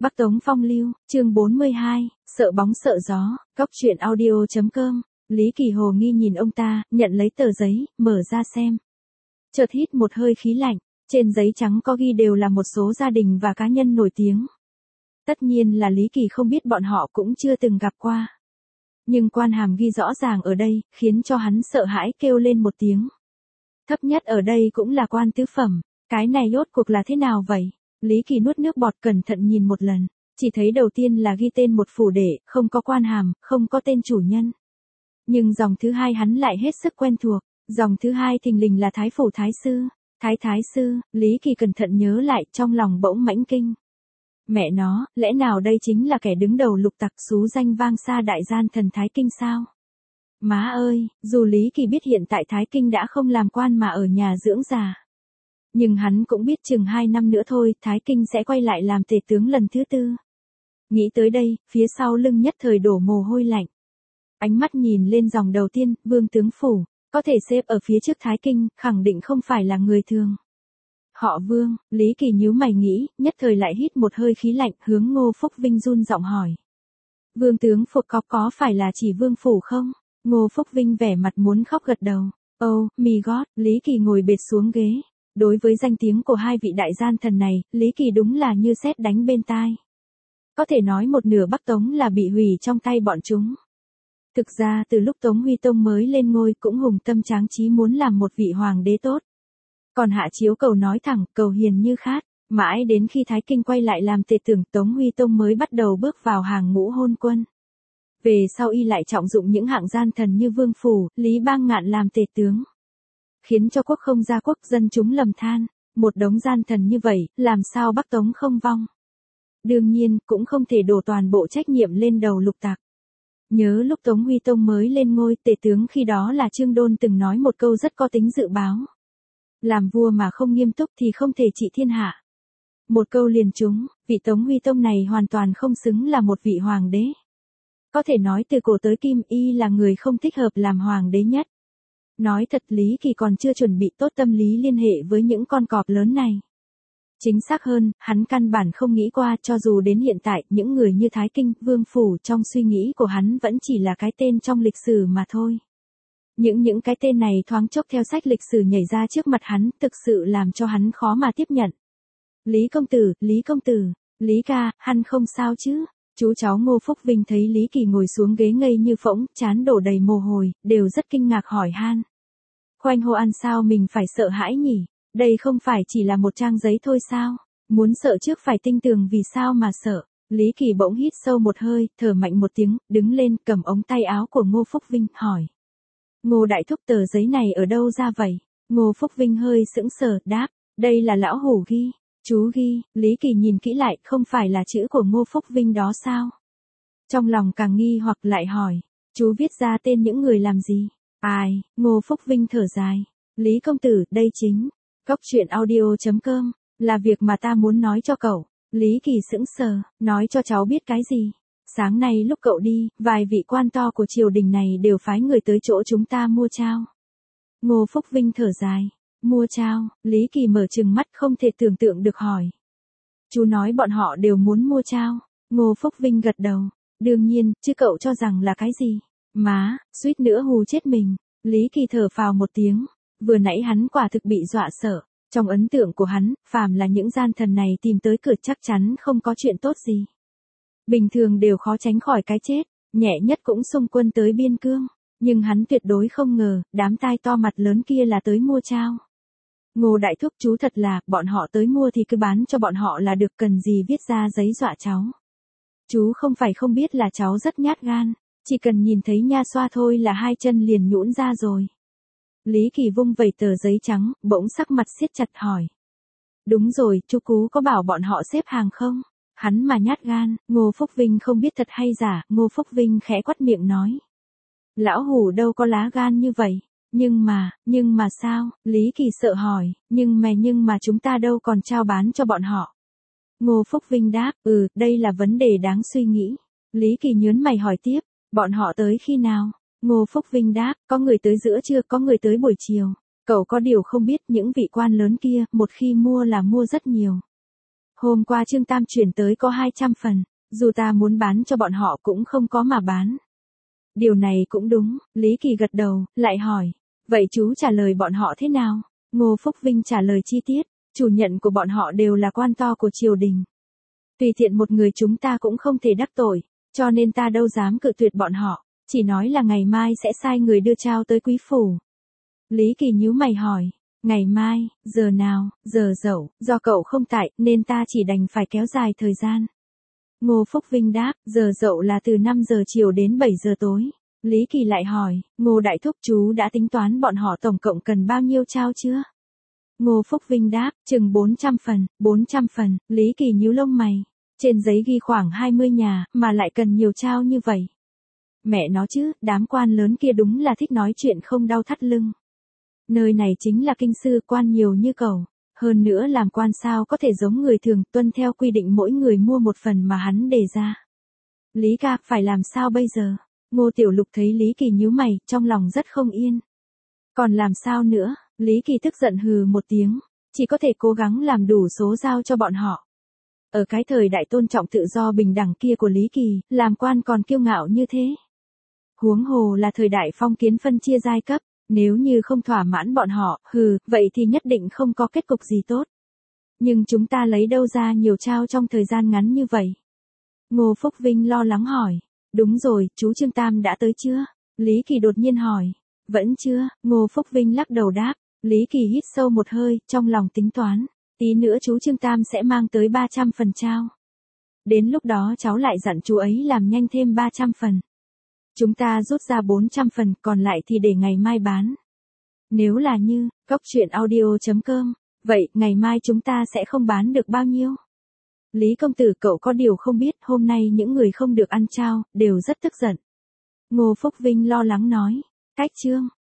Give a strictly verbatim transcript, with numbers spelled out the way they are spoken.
Bắc Tống Phong Lưu, chương bốn mươi hai, sợ bóng sợ gió, Cóc truyện audio chấm com. Lý Kỳ hồ nghi nhìn ông ta, nhận lấy tờ giấy, mở ra xem. Chợt hít một hơi khí lạnh, trên giấy trắng có ghi đều là một số gia đình và cá nhân nổi tiếng. Tất nhiên là Lý Kỳ không biết bọn họ cũng chưa từng gặp qua. Nhưng quan hàm ghi rõ ràng ở đây, khiến cho hắn sợ hãi kêu lên một tiếng. Thấp nhất ở đây cũng là quan tứ phẩm, cái này rốt cuộc là thế nào vậy? Lý Kỳ nuốt nước bọt cẩn thận nhìn một lần, chỉ thấy đầu tiên là ghi tên một phủ đệ, không có quan hàm, không có tên chủ nhân. Nhưng dòng thứ hai hắn lại hết sức quen thuộc, dòng thứ hai thình lình là Thái Phủ Thái Sư, Thái Thái Sư, Lý Kỳ cẩn thận nhớ lại trong lòng bỗng mãnh kinh. Mẹ nó, lẽ nào đây chính là kẻ đứng đầu lục tặc xú danh vang xa đại gian thần Thái Kinh sao? Má ơi, dù Lý Kỳ biết hiện tại Thái Kinh đã không làm quan mà ở nhà dưỡng già. Nhưng hắn cũng biết chừng hai năm nữa thôi, Thái Kinh sẽ quay lại làm tể tướng lần thứ tư. Nghĩ tới đây, phía sau lưng nhất thời đổ mồ hôi lạnh. Ánh mắt nhìn lên dòng đầu tiên, Vương Tướng Phủ, có thể xếp ở phía trước Thái Kinh, khẳng định không phải là người thường. Họ Vương, Lý Kỳ nhíu mày nghĩ, nhất thời lại hít một hơi khí lạnh, hướng Ngô Phúc Vinh run giọng hỏi. Vương Tướng Phủ có có phải là chỉ Vương Phủ không? Ngô Phúc Vinh vẻ mặt muốn khóc gật đầu. Oh, my God, Lý Kỳ ngồi bệt xuống ghế. Đối với danh tiếng của hai vị đại gian thần này, Lý Kỳ đúng là như sét đánh bên tai. Có thể nói một nửa Bắc Tống là bị hủy trong tay bọn chúng. Thực ra từ lúc Tống Huy Tông mới lên ngôi cũng hùng tâm tráng trí muốn làm một vị hoàng đế tốt. Còn Hạ Chiếu Cầu nói thẳng, cầu hiền như khát, mãi đến khi Thái Kinh quay lại làm tể tướng, Tống Huy Tông mới bắt đầu bước vào hàng ngũ hôn quân. Về sau y lại trọng dụng những hạng gian thần như Vương Phủ, Lý Bang Ngạn làm tể tướng. Khiến cho quốc không gia quốc, dân chúng lầm than, một đống gian thần như vậy, làm sao Bắc Tống không vong. Đương nhiên, cũng không thể đổ toàn bộ trách nhiệm lên đầu lục tặc. Nhớ lúc Tống Huy Tông mới lên ngôi, tể tướng khi đó là Trương Đôn từng nói một câu rất có tính dự báo. Làm vua mà không nghiêm túc thì không thể trị thiên hạ. Một câu liền trúng, vị Tống Huy Tông này hoàn toàn không xứng là một vị hoàng đế. Có thể nói từ cổ tới kim, y là người không thích hợp làm hoàng đế nhất. Nói thật, Lý Kỳ còn chưa chuẩn bị tốt tâm lý liên hệ với những con cọp lớn này. Chính xác hơn, hắn căn bản không nghĩ qua, cho dù đến hiện tại, những người như Thái Kinh, Vương Phủ trong suy nghĩ của hắn vẫn chỉ là cái tên trong lịch sử mà thôi. Những những cái tên này thoáng chốc theo sách lịch sử nhảy ra trước mặt hắn, thực sự làm cho hắn khó mà tiếp nhận. Lý công tử, Lý công tử, Lý ca, hắn không sao chứ? Chú cháu Ngô Phúc Vinh thấy Lý Kỳ ngồi xuống ghế ngây như phỗng, trán đổ đầy mồ hôi, đều rất kinh ngạc hỏi han. Khoanh hô ăn sao mình phải sợ hãi nhỉ? Đây không phải chỉ là một trang giấy thôi sao? Muốn sợ trước phải tinh tường, vì sao mà sợ? Lý Kỳ bỗng hít sâu một hơi, thở mạnh một tiếng, đứng lên, cầm ống tay áo của Ngô Phúc Vinh, hỏi. Ngô đại thúc, tờ giấy này ở đâu ra vậy? Ngô Phúc Vinh hơi sững sờ, đáp, đây là lão hủ ghi. Chú ghi, Lý Kỳ nhìn kỹ lại, không phải là chữ của Ngô Phúc Vinh đó sao? Trong lòng càng nghi hoặc lại hỏi, chú viết ra tên những người làm gì? Ai? Ngô Phúc Vinh thở dài. Lý công tử, đây chính, Cóc truyện audio chấm com, là việc mà ta muốn nói cho cậu. Lý Kỳ sững sờ, nói cho cháu biết cái gì? Sáng nay lúc cậu đi, vài vị quan to của triều đình này đều phái người tới chỗ chúng ta mua trao. Ngô Phúc Vinh thở dài. Mua trao, Lý Kỳ mở trừng mắt không thể tưởng tượng được hỏi. Chú nói bọn họ đều muốn mua trao. Ngô Phúc Vinh gật đầu. Đương nhiên, chứ cậu cho rằng là cái gì? Má, suýt nữa hù chết mình. Lý Kỳ thở phào một tiếng. Vừa nãy hắn quả thực bị dọa sợ. Trong ấn tượng của hắn, phàm là những gian thần này tìm tới cửa chắc chắn không có chuyện tốt gì. Bình thường đều khó tránh khỏi cái chết, nhẹ nhất cũng xung quân tới biên cương. Nhưng hắn tuyệt đối không ngờ, đám tai to mặt lớn kia là tới mua trao. Ngô đại thúc, chú thật là, bọn họ tới mua thì cứ bán cho bọn họ là được, cần gì viết ra giấy dọa cháu. Chú không phải không biết là cháu rất nhát gan, chỉ cần nhìn thấy nha xoa thôi là hai chân liền nhũn ra rồi. Lý Kỳ vung vẩy tờ giấy trắng, bỗng sắc mặt siết chặt hỏi. Đúng rồi, chú Cú có bảo bọn họ xếp hàng không? Hắn mà nhát gan, Ngô Phúc Vinh không biết thật hay giả, Ngô Phúc Vinh khẽ quắt miệng nói. Lão hủ đâu có lá gan như vậy. Nhưng mà, nhưng mà sao? Lý Kỳ sợ hỏi, nhưng mà nhưng mà chúng ta đâu còn trao bán cho bọn họ. Ngô Phúc Vinh đáp, ừ, đây là vấn đề đáng suy nghĩ. Lý Kỳ nhớn mày hỏi tiếp, bọn họ tới khi nào? Ngô Phúc Vinh đáp, có người tới giữa trưa, có người tới buổi chiều. Cậu có điều không biết, những vị quan lớn kia, một khi mua là mua rất nhiều. Hôm qua Trương Tam chuyển tới có hai trăm phần, dù ta muốn bán cho bọn họ cũng không có mà bán. Điều này cũng đúng, Lý Kỳ gật đầu, lại hỏi. Vậy chú trả lời bọn họ thế nào? Ngô Phúc Vinh trả lời chi tiết, chủ nhận của bọn họ đều là quan to của triều đình. Tùy tiện một người chúng ta cũng không thể đắc tội, cho nên ta đâu dám cự tuyệt bọn họ, chỉ nói là ngày mai sẽ sai người đưa trao tới quý phủ. Lý Kỳ nhíu mày hỏi, ngày mai, giờ nào? Giờ dậu, do cậu không tại, nên ta chỉ đành phải kéo dài thời gian. Ngô Phúc Vinh đáp, giờ dậu là từ năm giờ chiều đến bảy giờ tối. Lý Kỳ lại hỏi, Ngô Đại Thúc chú đã tính toán bọn họ tổng cộng cần bao nhiêu trao chưa? Ngô Phúc Vinh đáp, chừng bốn trăm phần, bốn trăm phần, Lý Kỳ nhíu lông mày. Trên giấy ghi khoảng hai mươi nhà, mà lại cần nhiều trao như vậy. Mẹ nó chứ, đám quan lớn kia đúng là thích nói chuyện không đau thắt lưng. Nơi này chính là kinh sư, quan nhiều như cầu. Hơn nữa làm quan sao có thể giống người thường, tuân theo quy định mỗi người mua một phần mà hắn đề ra. Lý ca, phải làm sao bây giờ? Ngô Tiểu Lục thấy Lý Kỳ nhíu mày, trong lòng rất không yên. Còn làm sao nữa? Lý Kỳ tức giận hừ một tiếng, chỉ có thể cố gắng làm đủ số giao cho bọn họ. Ở cái thời đại tôn trọng tự do bình đẳng kia của Lý Kỳ, làm quan còn kiêu ngạo như thế. Huống hồ là thời đại phong kiến phân chia giai cấp, nếu như không thỏa mãn bọn họ, hừ, vậy thì nhất định không có kết cục gì tốt. Nhưng chúng ta lấy đâu ra nhiều trao trong thời gian ngắn như vậy? Ngô Phúc Vinh lo lắng hỏi. Đúng rồi, chú Trương Tam đã tới chưa? Lý Kỳ đột nhiên hỏi. Vẫn chưa, Ngô Phúc Vinh lắc đầu đáp. Lý Kỳ hít sâu một hơi, trong lòng tính toán. Tí nữa chú Trương Tam sẽ mang tới ba trăm phần trao. Đến lúc đó cháu lại dặn chú ấy làm nhanh thêm ba trăm phần. Chúng ta rút ra bốn trăm phần, còn lại thì để ngày mai bán. Nếu là như, cóc truyện audio chấm com, vậy ngày mai chúng ta sẽ không bán được bao nhiêu? Lý công tử, cậu có điều không biết, hôm nay những người không được ăn trao, đều rất tức giận. Ngô Phúc Vinh lo lắng nói. Cách Trương,